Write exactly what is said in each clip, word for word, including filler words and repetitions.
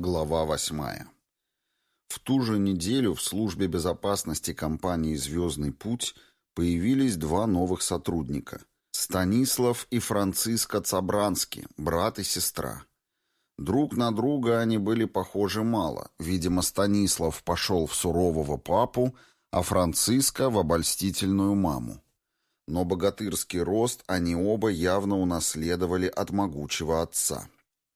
Глава восьмая. В ту же неделю в службе безопасности компании «Звездный путь» появились два новых сотрудника – Станислав и Франциско Цабрански, брат и сестра. Друг на друга они были похожи мало, видимо, Станислав пошел в сурового папу, а Франциско – в обольстительную маму. Но богатырский рост они оба явно унаследовали от могучего отца.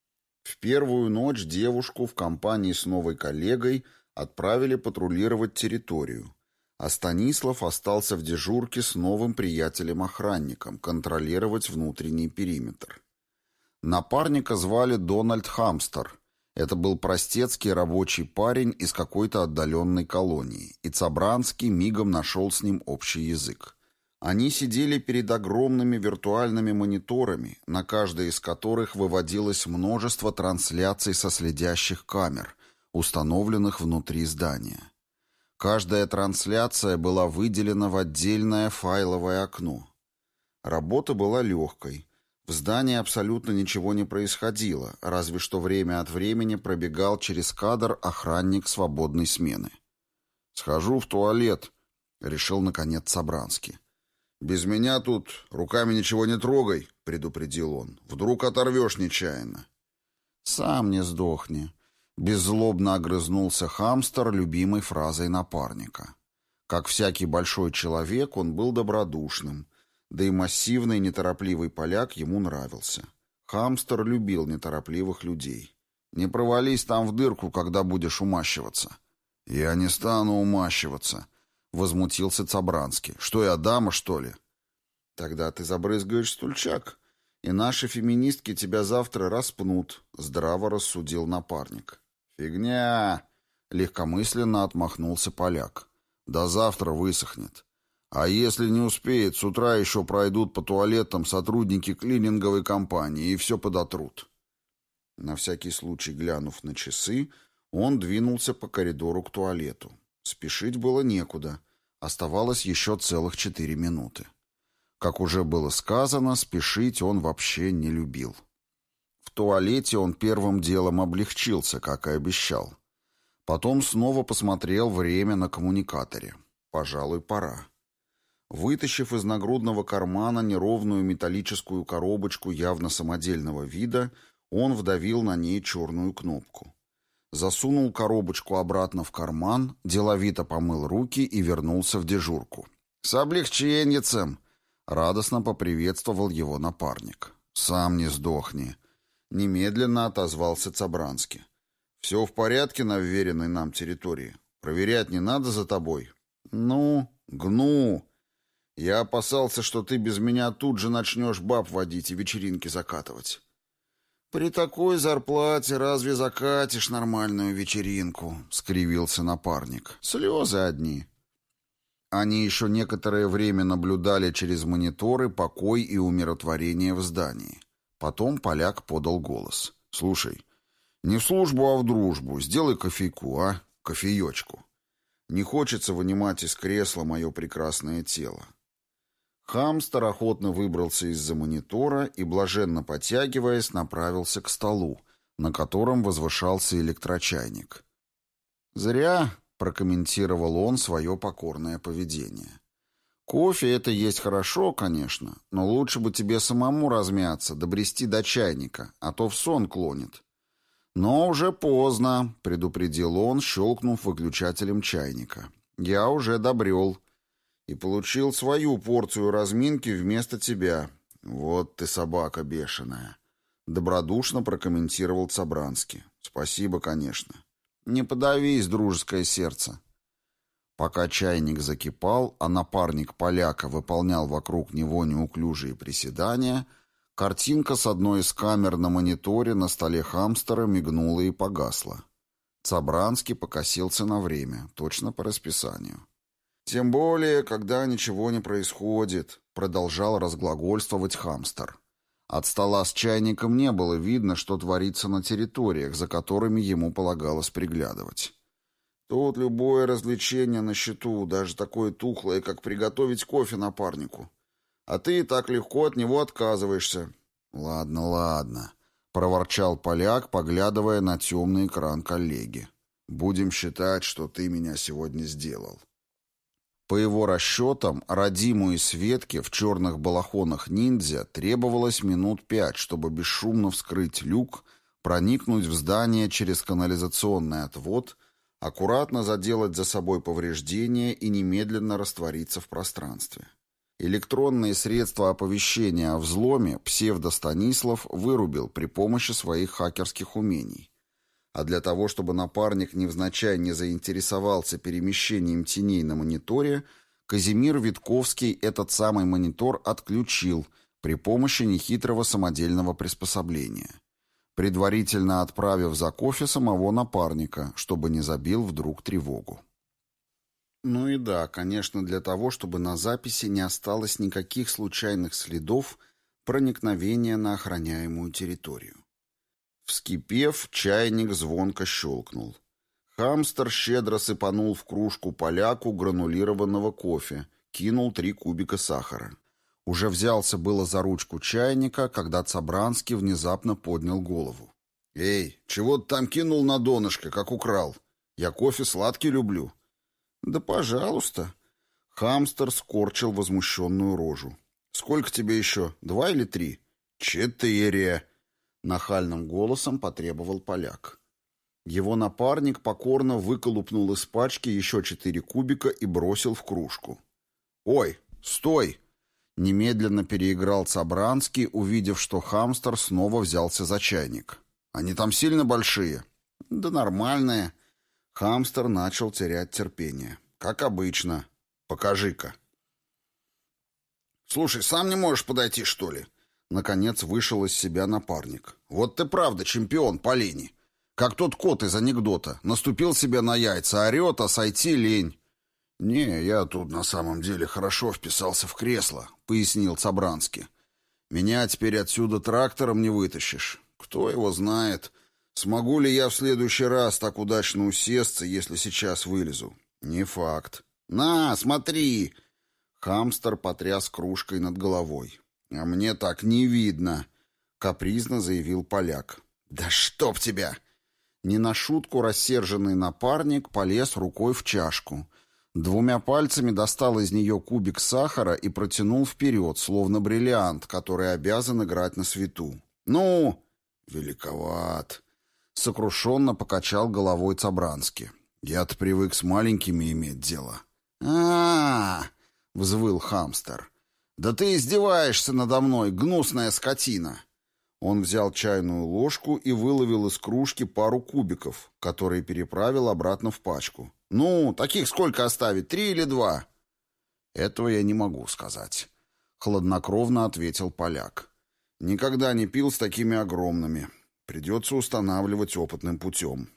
В первую ночь девушку в компании с новой коллегой отправили патрулировать территорию, а Станислав остался в дежурке с новым приятелем-охранником контролировать внутренний периметр. Напарника звали Дональд Хамстер. Это был простецкий рабочий парень из какой-то отдаленной колонии, и Цабранский мигом нашел с ним общий язык. Они сидели перед огромными виртуальными мониторами, на каждой из которых выводилось множество трансляций со следящих камер, установленных внутри здания. Каждая трансляция была выделена в отдельное файловое окно. Работа была легкой. В здании абсолютно ничего не происходило, разве что время от времени пробегал через кадр охранник свободной смены. «Схожу в туалет», — решил наконец Цабранский. «Без меня тут руками ничего не трогай», — предупредил он. «Вдруг оторвешь нечаянно». «Сам не сдохни», — беззлобно огрызнулся Хамстер любимой фразой напарника. Как всякий большой человек, он был добродушным, да и массивный неторопливый поляк ему нравился. Хамстер любил неторопливых людей. «Не провались там в дырку, когда будешь умащиваться». «Я не стану умащиваться», — возмутился Цабранский. «Что я, дама, что ли?» «Тогда ты забрызгаешь стульчак, и наши феминистки тебя завтра распнут», — здраво рассудил напарник. «Фигня!» — легкомысленно отмахнулся поляк. «До завтра высохнет. А если не успеет, с утра еще пройдут по туалетам сотрудники клининговой компании и все подотрут». На всякий случай глянув на часы, он двинулся по коридору к туалету. Спешить было некуда. Оставалось еще целых четыре минуты. Как уже было сказано, спешить он вообще не любил. В туалете он первым делом облегчился, как и обещал. Потом снова посмотрел время на коммуникаторе. Пожалуй, пора. Вытащив из нагрудного кармана неровную металлическую коробочку явно самодельного вида, он вдавил на ней черную кнопку. Засунул коробочку обратно в карман, деловито помыл руки и вернулся в дежурку. «С облегченьицем!» — радостно поприветствовал его напарник. «Сам не сдохни!» — немедленно отозвался Цабранский. «Все в порядке на вверенной нам территории? Проверять не надо за тобой?» «Ну, гну! Я опасался, что ты без меня тут же начнешь баб водить и вечеринки закатывать». «При такой зарплате разве закатишь нормальную вечеринку?» — скривился напарник. «Слезы одни». Они еще некоторое время наблюдали через мониторы покой и умиротворение в здании. Потом поляк подал голос. «Слушай, не в службу, а в дружбу. Сделай кофейку, а? Кофеечку. Не хочется вынимать из кресла мое прекрасное тело». Хамстер охотно выбрался из-за монитора и, блаженно потягиваясь, направился к столу, на котором возвышался электрочайник. «Зря», — прокомментировал он свое покорное поведение. «Кофе — это есть хорошо, конечно, но лучше бы тебе самому размяться, добрести до чайника, а то в сон клонит». «Но уже поздно», — предупредил он, щелкнув выключателем чайника. «Я уже добрел. И получил свою порцию разминки вместо тебя. Вот ты собака бешеная», — добродушно прокомментировал Цабранский. «Спасибо, конечно. Не подавись, дружеское сердце». Пока чайник закипал, а напарник поляка выполнял вокруг него неуклюжие приседания, картинка с одной из камер на мониторе на столе Хамстера мигнула и погасла. Цабранский покосился на время, точно по расписанию. «Тем более, когда ничего не происходит», — продолжал разглагольствовать Хамстер. От стола с чайником не было видно, что творится на территориях, за которыми ему полагалось приглядывать. «Тут любое развлечение на счету, даже такое тухлое, как приготовить кофе напарнику. А ты так легко от него отказываешься». «Ладно, ладно», — проворчал поляк, поглядывая на темный экран коллеги. «Будем считать, что ты меня сегодня сделал». По его расчетам, Радиму и Светке в черных балахонах ниндзя требовалось минут пять, чтобы бесшумно вскрыть люк, проникнуть в здание через канализационный отвод, аккуратно заделать за собой повреждения и немедленно раствориться в пространстве. Электронные средства оповещения о взломе псевдо-Станислав вырубил при помощи своих хакерских умений. А для того, чтобы напарник невзначай не заинтересовался перемещением теней на мониторе, Казимир Витковский этот самый монитор отключил при помощи нехитрого самодельного приспособления, предварительно отправив за кофе самого напарника, чтобы не забил вдруг тревогу. Ну и да, конечно, для того, чтобы на записи не осталось никаких случайных следов проникновения на охраняемую территорию. Вскипев, чайник звонко щелкнул. Хамстер щедро сыпанул в кружку поляку гранулированного кофе, кинул три кубика сахара. Уже взялся было за ручку чайника, когда Цабранский внезапно поднял голову. «Эй, чего ты там кинул на донышко, как украл? Я кофе сладкий люблю». «Да пожалуйста». Хамстер скорчил возмущенную рожу. «Сколько тебе еще? Два или три?» «Четыре», — нахальным голосом потребовал поляк. Его напарник покорно выколупнул из пачки еще четыре кубика и бросил в кружку. «Ой, стой!» — немедленно переиграл Цабранский, увидев, что Хамстер снова взялся за чайник. «Они там сильно большие?» «Да нормальные». Хамстер начал терять терпение. «Как обычно. Покажи-ка». «Слушай, сам не можешь подойти, что ли?» Наконец вышел из себя напарник. «Вот ты правда чемпион по лени. Как тот кот из анекдота. Наступил себе на яйца, орет, а сойти лень». «Не, я тут на самом деле хорошо вписался в кресло», — пояснил Цабранский. «Меня теперь отсюда трактором не вытащишь. Кто его знает, смогу ли я в следующий раз так удачно усесться, если сейчас вылезу. Не факт. На, смотри!» Хамстер потряс кружкой над головой. «А мне так не видно», — капризно заявил поляк. «Да чтоб тебя!» Не на шутку рассерженный напарник полез рукой в чашку. Двумя пальцами достал из нее кубик сахара и протянул вперед, словно бриллиант, который обязан играть на свету. «Ну?» «Великоват», — сокрушенно покачал головой Цабранский. «Я-то привык с маленькими иметь дело». «А-а-а!» — взвыл Хамстер. «Да ты издеваешься надо мной, гнусная скотина!» Он взял чайную ложку и выловил из кружки пару кубиков, которые переправил обратно в пачку. «Ну, таких сколько оставить, три или два?» «Этого я не могу сказать», — хладнокровно ответил поляк. «Никогда не пил с такими огромными. Придется устанавливать опытным путем».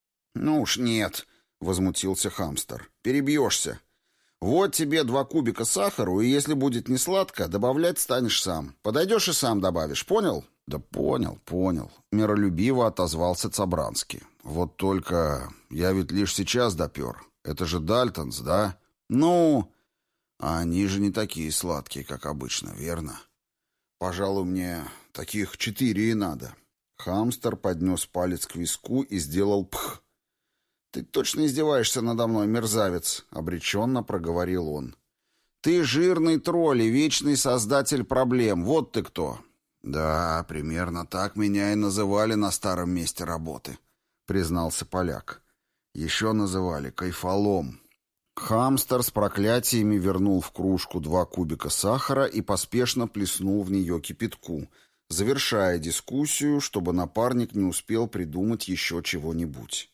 «Ну уж нет», — возмутился Хамстер. «Перебьешься. Вот тебе два кубика сахару, и если будет не сладко, добавлять станешь сам. Подойдешь и сам добавишь, понял?» «Да понял, понял», — миролюбиво отозвался Цабранский. «Вот только я ведь лишь сейчас допер. Это же Дальтонс, да?» «Ну?» «А они же не такие сладкие, как обычно, верно?» «Пожалуй, мне таких четыре и надо». Хамстер поднес палец к виску и сделал пх. «Ты точно издеваешься надо мной, мерзавец», — обреченно проговорил он. «Ты жирный тролль и вечный создатель проблем. Вот ты кто». «Да, примерно так меня и называли на старом месте работы», — признался поляк. «Еще называли кайфолом». Хамстер с проклятиями вернул в кружку два кубика сахара и поспешно плеснул в нее кипятку, завершая дискуссию, чтобы напарник не успел придумать еще чего-нибудь.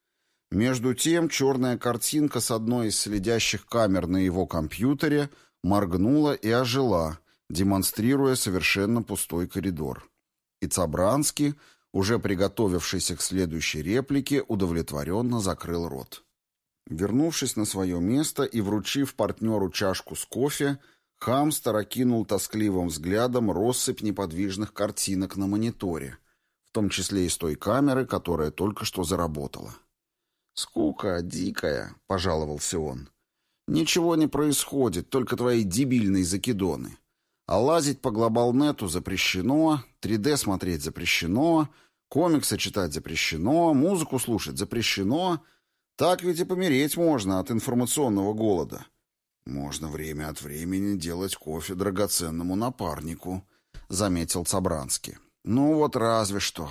Между тем черная картинка с одной из следящих камер на его компьютере моргнула и ожила, демонстрируя совершенно пустой коридор. И Цабранский, уже приготовившийся к следующей реплике, удовлетворенно закрыл рот. Вернувшись на свое место и вручив партнеру чашку с кофе, Хамстер окинул тоскливым взглядом россыпь неподвижных картинок на мониторе, в том числе и с той камеры, которая только что заработала. «Скука дикая», — пожаловался он. «Ничего не происходит, только твои дебильные закидоны. А лазить по глобалнету запрещено, три дэ смотреть запрещено, комиксы читать запрещено, музыку слушать запрещено. Так ведь и помереть можно от информационного голода. Можно время от времени делать кофе драгоценному напарнику, заметил Цабранский. Ну вот разве что.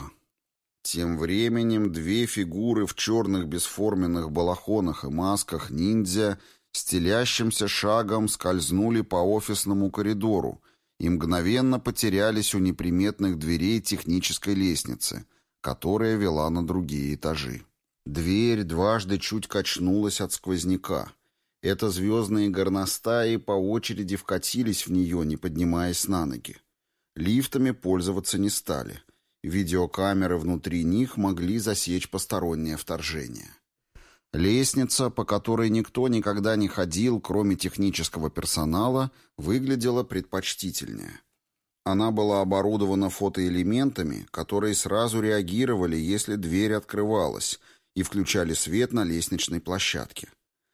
Тем временем две фигуры в черных бесформенных балахонах и масках ниндзя стелящимся шагом скользнули по офисному коридору и мгновенно потерялись у неприметных дверей технической лестницы, которая вела на другие этажи. Дверь дважды чуть качнулась от сквозняка. Это звездные горностаи по очереди вкатились в нее, не поднимаясь на ноги. Лифтами пользоваться не стали. Видеокамеры внутри них могли засечь постороннее вторжение. Лестница, по которой никто никогда не ходил, кроме технического персонала, выглядела предпочтительнее. Она была оборудована фотоэлементами, которые сразу реагировали, если дверь открывалась, и включали свет на лестничной площадке.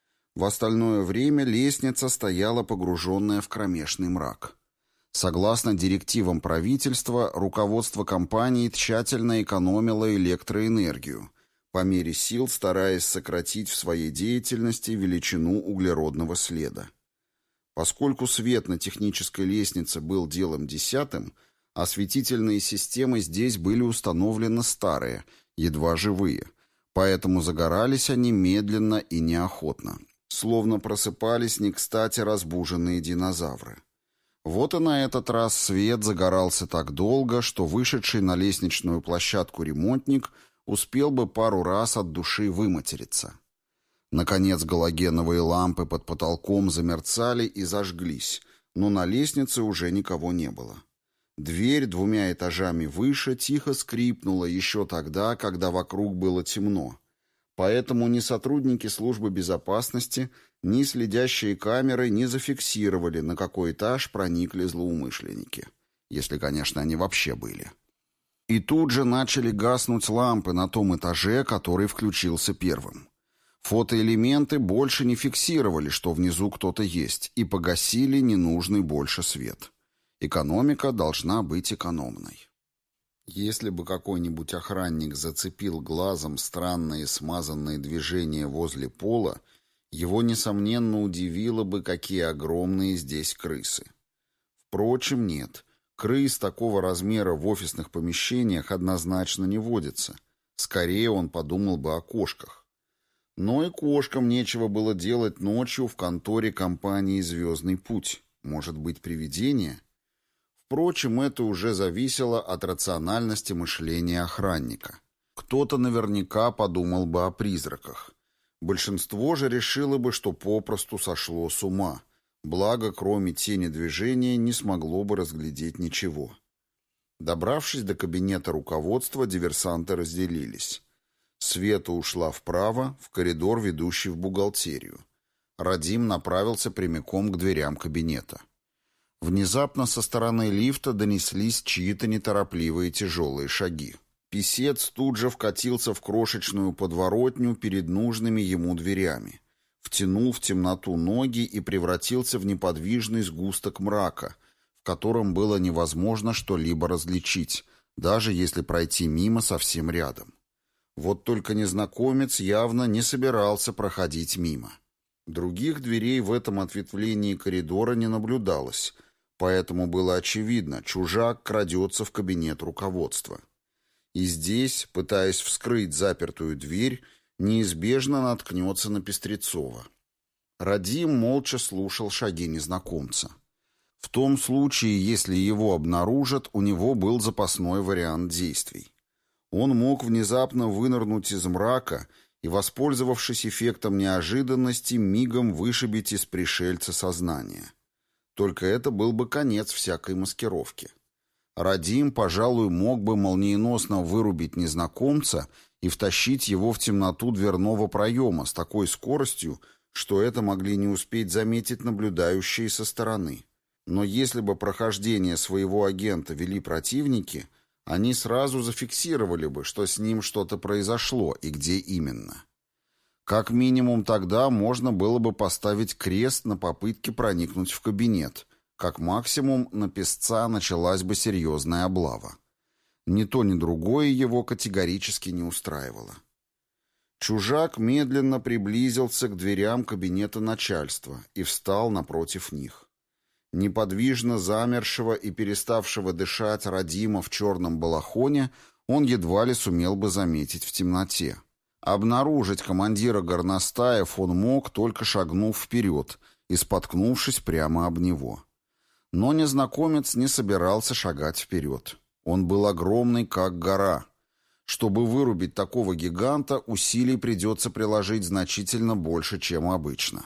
В остальное время лестница стояла погруженная в кромешный мрак. Согласно директивам правительства, руководство компании тщательно экономило электроэнергию, по мере сил стараясь сократить в своей деятельности величину углеродного следа. Поскольку свет на технической лестнице был делом десятым, осветительные системы здесь были установлены старые, едва живые, поэтому загорались они медленно и неохотно, словно просыпались не кстати разбуженные динозавры. Вот и на этот раз свет загорался так долго, что вышедший на лестничную площадку ремонтник успел бы пару раз от души выматериться. Наконец галогеновые лампы под потолком замерцали и зажглись, но на лестнице уже никого не было. Дверь двумя этажами выше тихо скрипнула еще тогда, когда вокруг было темно. Поэтому ни сотрудники службы безопасности, ни следящие камеры не зафиксировали, на какой этаж проникли злоумышленники. Если, конечно, они вообще были. И тут же начали гаснуть лампы на том этаже, который включился первым. Фотоэлементы больше не фиксировали, что внизу кто-то есть, и погасили ненужный больше свет. Экономика должна быть экономной. Если бы какой-нибудь охранник зацепил глазом странные смазанные движения возле пола, его, несомненно, удивило бы, какие огромные здесь крысы. Впрочем, нет. Крыс такого размера в офисных помещениях однозначно не водится. Скорее он подумал бы о кошках. Но и кошкам нечего было делать ночью в конторе компании «Звездный путь». Может быть, привидение? Впрочем, это уже зависело от рациональности мышления охранника. Кто-то наверняка подумал бы о призраках. Большинство же решило бы, что попросту сошло с ума, благо кроме тени движения не смогло бы разглядеть ничего. Добравшись до кабинета руководства, диверсанты разделились. Света ушла вправо, в коридор, ведущий в бухгалтерию. Радим направился прямиком к дверям кабинета. Внезапно со стороны лифта донеслись чьи-то неторопливые тяжелые шаги. Писец тут же вкатился в крошечную подворотню перед нужными ему дверями, втянул в темноту ноги и превратился в неподвижный сгусток мрака, в котором было невозможно что-либо различить, даже если пройти мимо совсем рядом. Вот только незнакомец явно не собирался проходить мимо. Других дверей в этом ответвлении коридора не наблюдалось, поэтому было очевидно, чужак крадется в кабинет руководства. И здесь, пытаясь вскрыть запертую дверь, неизбежно наткнется на Пестрецова. Радим молча слушал шаги незнакомца. В том случае, если его обнаружат, у него был запасной вариант действий. Он мог внезапно вынырнуть из мрака и, воспользовавшись эффектом неожиданности, мигом вышибить из пришельца сознание. Только это был бы конец всякой маскировки. Радим, пожалуй, мог бы молниеносно вырубить незнакомца и втащить его в темноту дверного проема с такой скоростью, что это могли не успеть заметить наблюдающие со стороны. Но если бы прохождение своего агента вели противники, они сразу зафиксировали бы, что с ним что-то произошло и где именно. Как минимум тогда можно было бы поставить крест на попытке проникнуть в кабинет, Как максимум, на песца началась бы серьезная облава. Ни то, ни другое его категорически не устраивало. Чужак медленно приблизился к дверям кабинета начальства и встал напротив них. Неподвижно замершего и переставшего дышать Радима в черном балахоне он едва ли сумел бы заметить в темноте. Обнаружить командира горностаев он мог, только шагнув вперед и споткнувшись прямо об него. Но незнакомец не собирался шагать вперед. Он был огромный, как гора. Чтобы вырубить такого гиганта, усилий придется приложить значительно больше, чем обычно.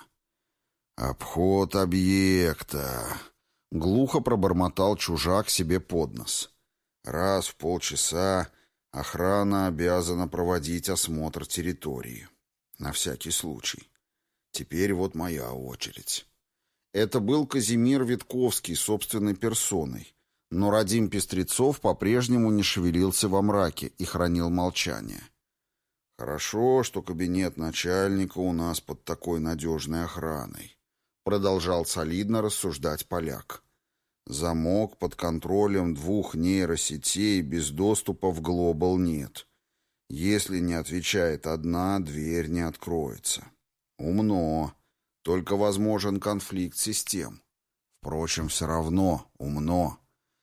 «Обход объекта», — глухо пробормотал чужак себе под нос. «Раз в полчаса охрана обязана проводить осмотр территории. На всякий случай. Теперь вот моя очередь». Это был Казимир Витковский собственной персоной, но Радим Пестрецов по-прежнему не шевелился во мраке и хранил молчание. «Хорошо, что кабинет начальника у нас под такой надежной охраной», — продолжал солидно рассуждать поляк. «Замок под контролем двух нейросетей без доступа в глобал нет. Если не отвечает одна, дверь не откроется. Умно. Только возможен конфликт систем. Впрочем, все равно умно.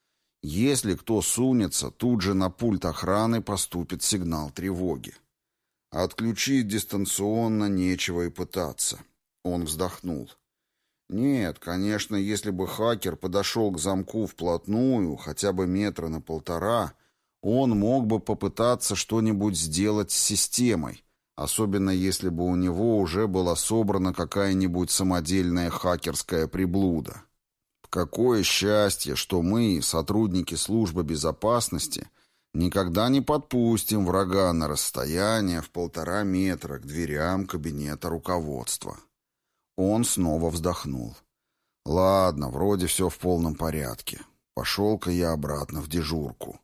Если кто сунется, тут же на пульт охраны поступит сигнал тревоги. Отключить дистанционно нечего и пытаться». Он вздохнул. «Нет, конечно, если бы хакер подошел к замку вплотную, хотя бы метра на полтора, он мог бы попытаться что-нибудь сделать с системой, особенно если бы у него уже была собрана какая-нибудь самодельная хакерская приблуда. Какое счастье, что мы, сотрудники службы безопасности, никогда не подпустим врага на расстояние в полтора метра к дверям кабинета руководства». Он снова вздохнул. «Ладно, вроде все в полном порядке. Пошел-ка я обратно в дежурку».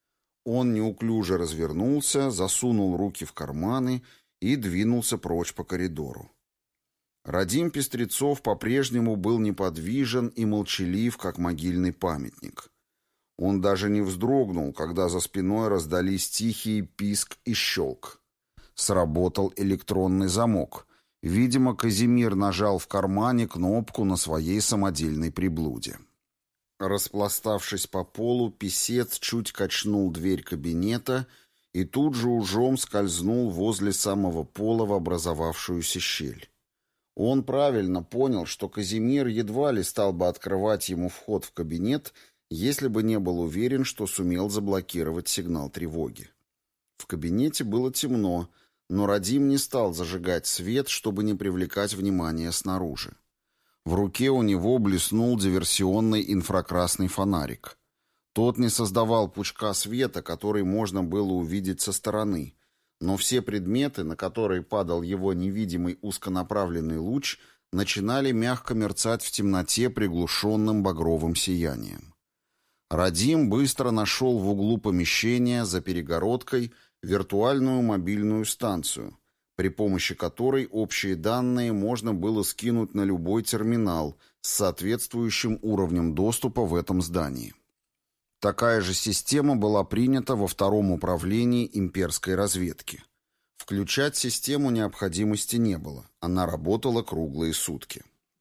Он неуклюже развернулся, засунул руки в карманы и двинулся прочь по коридору. Радим Пестрецов по-прежнему был неподвижен и молчалив, как могильный памятник. Он даже не вздрогнул, когда за спиной раздались тихий писк и щелк. Сработал электронный замок. Видимо, Казимир нажал в кармане кнопку на своей самодельной приблуде. Распластавшись по полу, писец чуть качнул дверь кабинета и тут же ужом скользнул возле самого пола в образовавшуюся щель. Он правильно понял, что Казимир едва ли стал бы открывать ему вход в кабинет, если бы не был уверен, что сумел заблокировать сигнал тревоги. В кабинете было темно, но Радим не стал зажигать свет, чтобы не привлекать внимания снаружи. В руке у него блеснул диверсионный инфракрасный фонарик. Тот не создавал пучка света, который можно было увидеть со стороны, но все предметы, на которые падал его невидимый узконаправленный луч, начинали мягко мерцать в темноте приглушенным багровым сиянием. Радим быстро нашел в углу помещения за перегородкой виртуальную мобильную станцию, при помощи которой общие данные можно было скинуть на любой терминал с соответствующим уровнем доступа в этом здании. Такая же система была принята во втором управлении имперской разведки. Включать систему необходимости не было, она работала круглые сутки.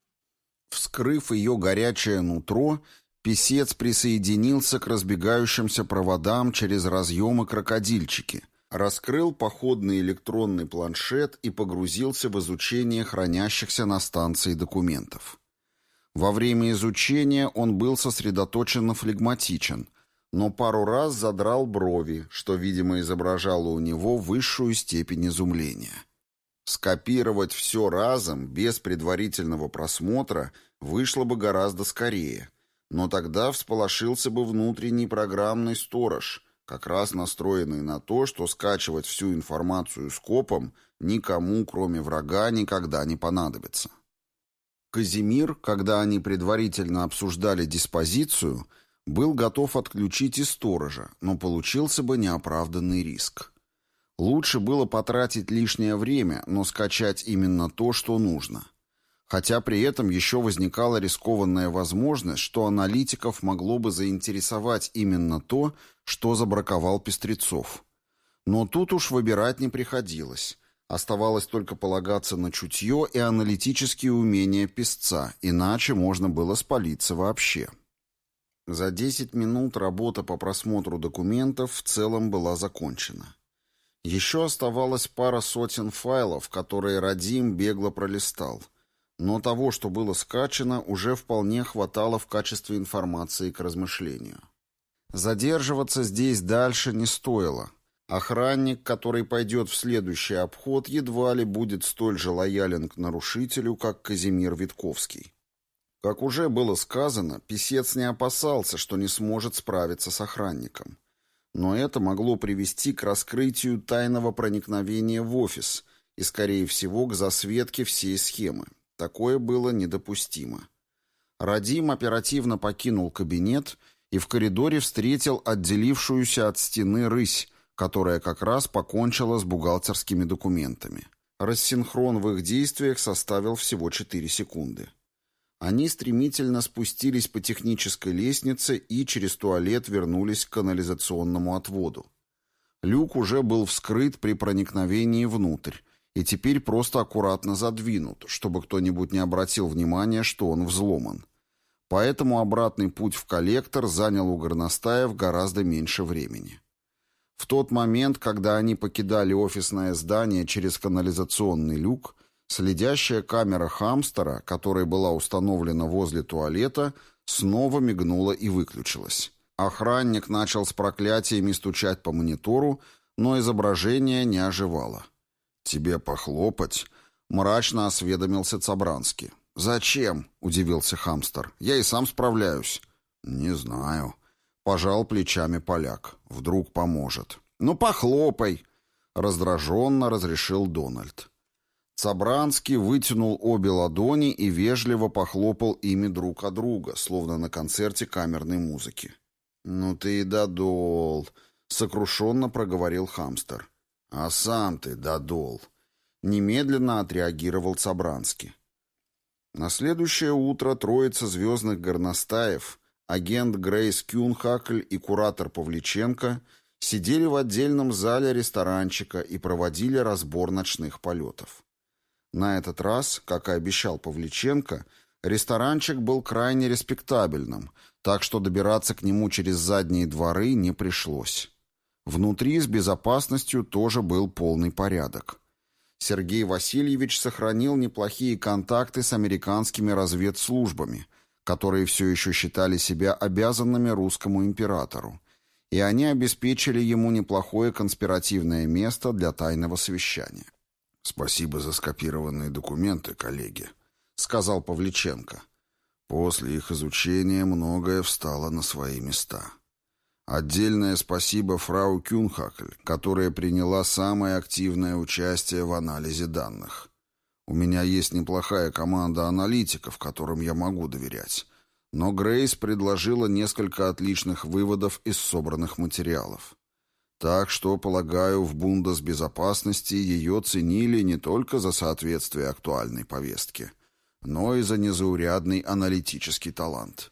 Вскрыв ее горячее нутро, писец присоединился к разбегающимся проводам через разъемы-крокодильчики, раскрыл походный электронный планшет и погрузился в изучение хранящихся на станции документов. Во время изучения он был сосредоточенно флегматичен, но пару раз задрал брови, что, видимо, изображало у него высшую степень изумления. Скопировать все разом, без предварительного просмотра, вышло бы гораздо скорее, но тогда всполошился бы внутренний программный сторож, как раз настроенный на то, что скачивать всю информацию скопом никому, кроме врага, никогда не понадобится. Казимир, когда они предварительно обсуждали диспозицию, был готов отключить и сторожа, но получился бы неоправданный риск. Лучше было потратить лишнее время, но скачать именно то, что нужно. Хотя при этом еще возникала рискованная возможность, что аналитиков могло бы заинтересовать именно то, что забраковал Пестрецов. Но тут уж выбирать не приходилось. Оставалось только полагаться на чутье и аналитические умения писца, иначе можно было спалиться вообще. За десять минут работа по просмотру документов в целом была закончена. Еще оставалось пара сотен файлов, которые Радим бегло пролистал. Но того, что было скачано, уже вполне хватало в качестве информации к размышлению. Задерживаться здесь дальше не стоило. Охранник, который пойдет в следующий обход, едва ли будет столь же лоялен к нарушителю, как Казимир Витковский. Как уже было сказано, писец не опасался, что не сможет справиться с охранником. Но это могло привести к раскрытию тайного проникновения в офис и, скорее всего, к засветке всей схемы. Такое было недопустимо. Радим оперативно покинул кабинет и в коридоре встретил отделившуюся от стены рысь, которая как раз покончила с бухгалтерскими документами. Рассинхрон в их действиях составил всего четыре секунды. Они стремительно спустились по технической лестнице и через туалет вернулись к канализационному отводу. Люк уже был вскрыт при проникновении внутрь и теперь просто аккуратно задвинут, чтобы кто-нибудь не обратил внимания, что он взломан. Поэтому обратный путь в коллектор занял у горностаев гораздо меньше времени. В тот момент, когда они покидали офисное здание через канализационный люк, следящая камера хамстера, которая была установлена возле туалета, снова мигнула и выключилась. Охранник начал с проклятиями стучать по монитору, но изображение не оживало. «Тебе похлопать?» — мрачно осведомился Цабранский. «Зачем?» — удивился хамстер. «Я и сам справляюсь». «Не знаю». Пожал плечами поляк. «Вдруг поможет». «Ну, похлопай!» — раздраженно разрешил Дональд. Цабранский вытянул обе ладони и вежливо похлопал ими друг от друга, словно на концерте камерной музыки. «Ну ты и додол!» — сокрушенно проговорил хамстер. «А сам ты додол!» — немедленно отреагировал Цабранский. На следующее утро троица звездных горностаев, агент Грейс Кюнхакль и куратор Павличенко, сидели в отдельном зале ресторанчика и проводили разбор ночных полетов. На этот раз, как и обещал Павличенко, ресторанчик был крайне респектабельным, так что добираться к нему через задние дворы не пришлось. Внутри с безопасностью тоже был полный порядок. Сергей Васильевич сохранил неплохие контакты с американскими разведслужбами, которые все еще считали себя обязанными русскому императору, и они обеспечили ему неплохое конспиративное место для тайного совещания. «Спасибо за скопированные документы, коллеги», — сказал Павличенко. «После их изучения многое встало на свои места. Отдельное спасибо фрау Кюнхакль, которая приняла самое активное участие в анализе данных. У меня есть неплохая команда аналитиков, которым я могу доверять, но Грейс предложила несколько отличных выводов из собранных материалов. Так что, полагаю, в Бундесбезопасности ее ценили не только за соответствие актуальной повестке, но и за незаурядный аналитический талант».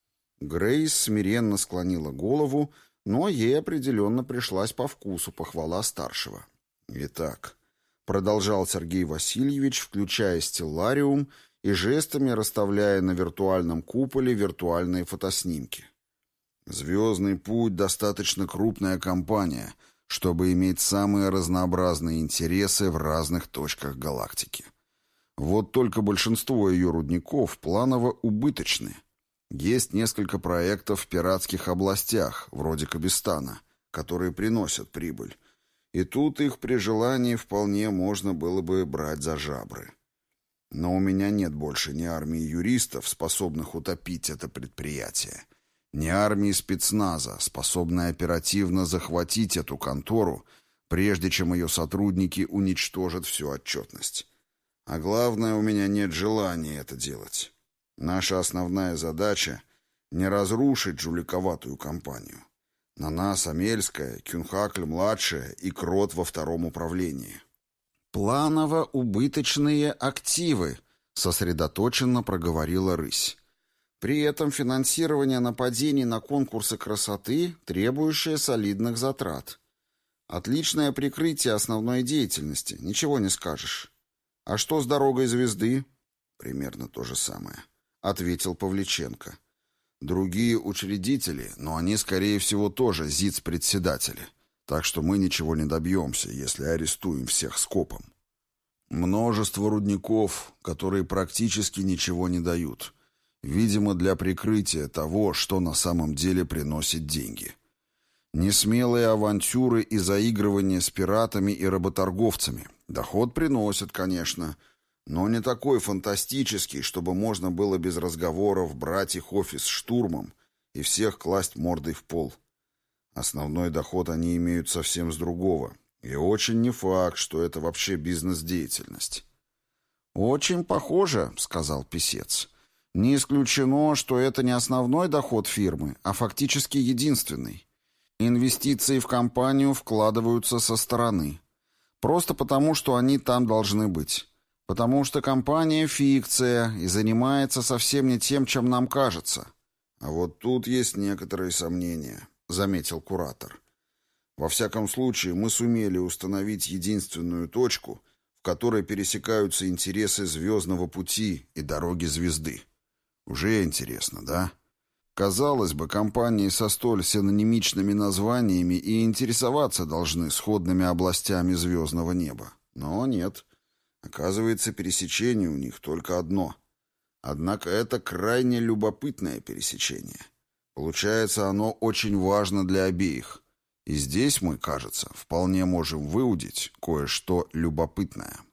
Грейс смиренно склонила голову, но ей определенно пришлась по вкусу похвала старшего. «Итак», — продолжал Сергей Васильевич, включая стеллариум и жестами расставляя на виртуальном куполе виртуальные фотоснимки. «Звездный путь» — достаточно крупная компания, чтобы иметь самые разнообразные интересы в разных точках галактики. Вот только большинство ее рудников планово убыточны. Есть несколько проектов в пиратских областях, вроде Кабистана, которые приносят прибыль. И тут их при желании вполне можно было бы брать за жабры. Но у меня нет больше ни армии юристов, способных утопить это предприятие, ни армии спецназа, способной оперативно захватить эту контору, прежде чем ее сотрудники уничтожат всю отчетность. А главное, у меня нет желания это делать. Наша основная задача — не разрушить жуликоватую компанию. На нас Амельская, Кюнхакль-младшая и Крот во втором управлении. «Планово-убыточные активы», — сосредоточенно проговорила рысь. При этом финансирование нападений на конкурсы красоты, требующее солидных затрат. Отличное прикрытие основной деятельности, ничего не скажешь. А что с дорогой звезды? Примерно то же самое, ответил Павличенко. Другие учредители, но они, скорее всего, тоже зиц-председатели. Так что мы ничего не добьемся, если арестуем всех скопом. Множество рудников, которые практически ничего не дают. Видимо, для прикрытия того, что на самом деле приносит деньги. Несмелые авантюры и заигрывания с пиратами и работорговцами. Доход приносят, конечно, но не такой фантастический, чтобы можно было без разговоров брать их офис штурмом и всех класть мордой в пол. Основной доход они имеют совсем с другого. И очень не факт, что это вообще бизнес-деятельность. «Очень похоже», — сказал писец. «Не исключено, что это не основной доход фирмы, а фактически единственный. Инвестиции в компанию вкладываются со стороны. Просто потому, что они там должны быть. Потому что компания — фикция и занимается совсем не тем, чем нам кажется». «А вот тут есть некоторые сомнения», — заметил куратор. «Во всяком случае, мы сумели установить единственную точку, в которой пересекаются интересы звездного пути и дороги звезды. Уже интересно, да? Казалось бы, компании со столь синонимичными названиями и интересоваться должны сходными областями звездного неба. Но нет. Оказывается, пересечение у них только одно. Однако это крайне любопытное пересечение. Получается, оно очень важно для обеих. И здесь мы, кажется, вполне можем выудить кое-что любопытное.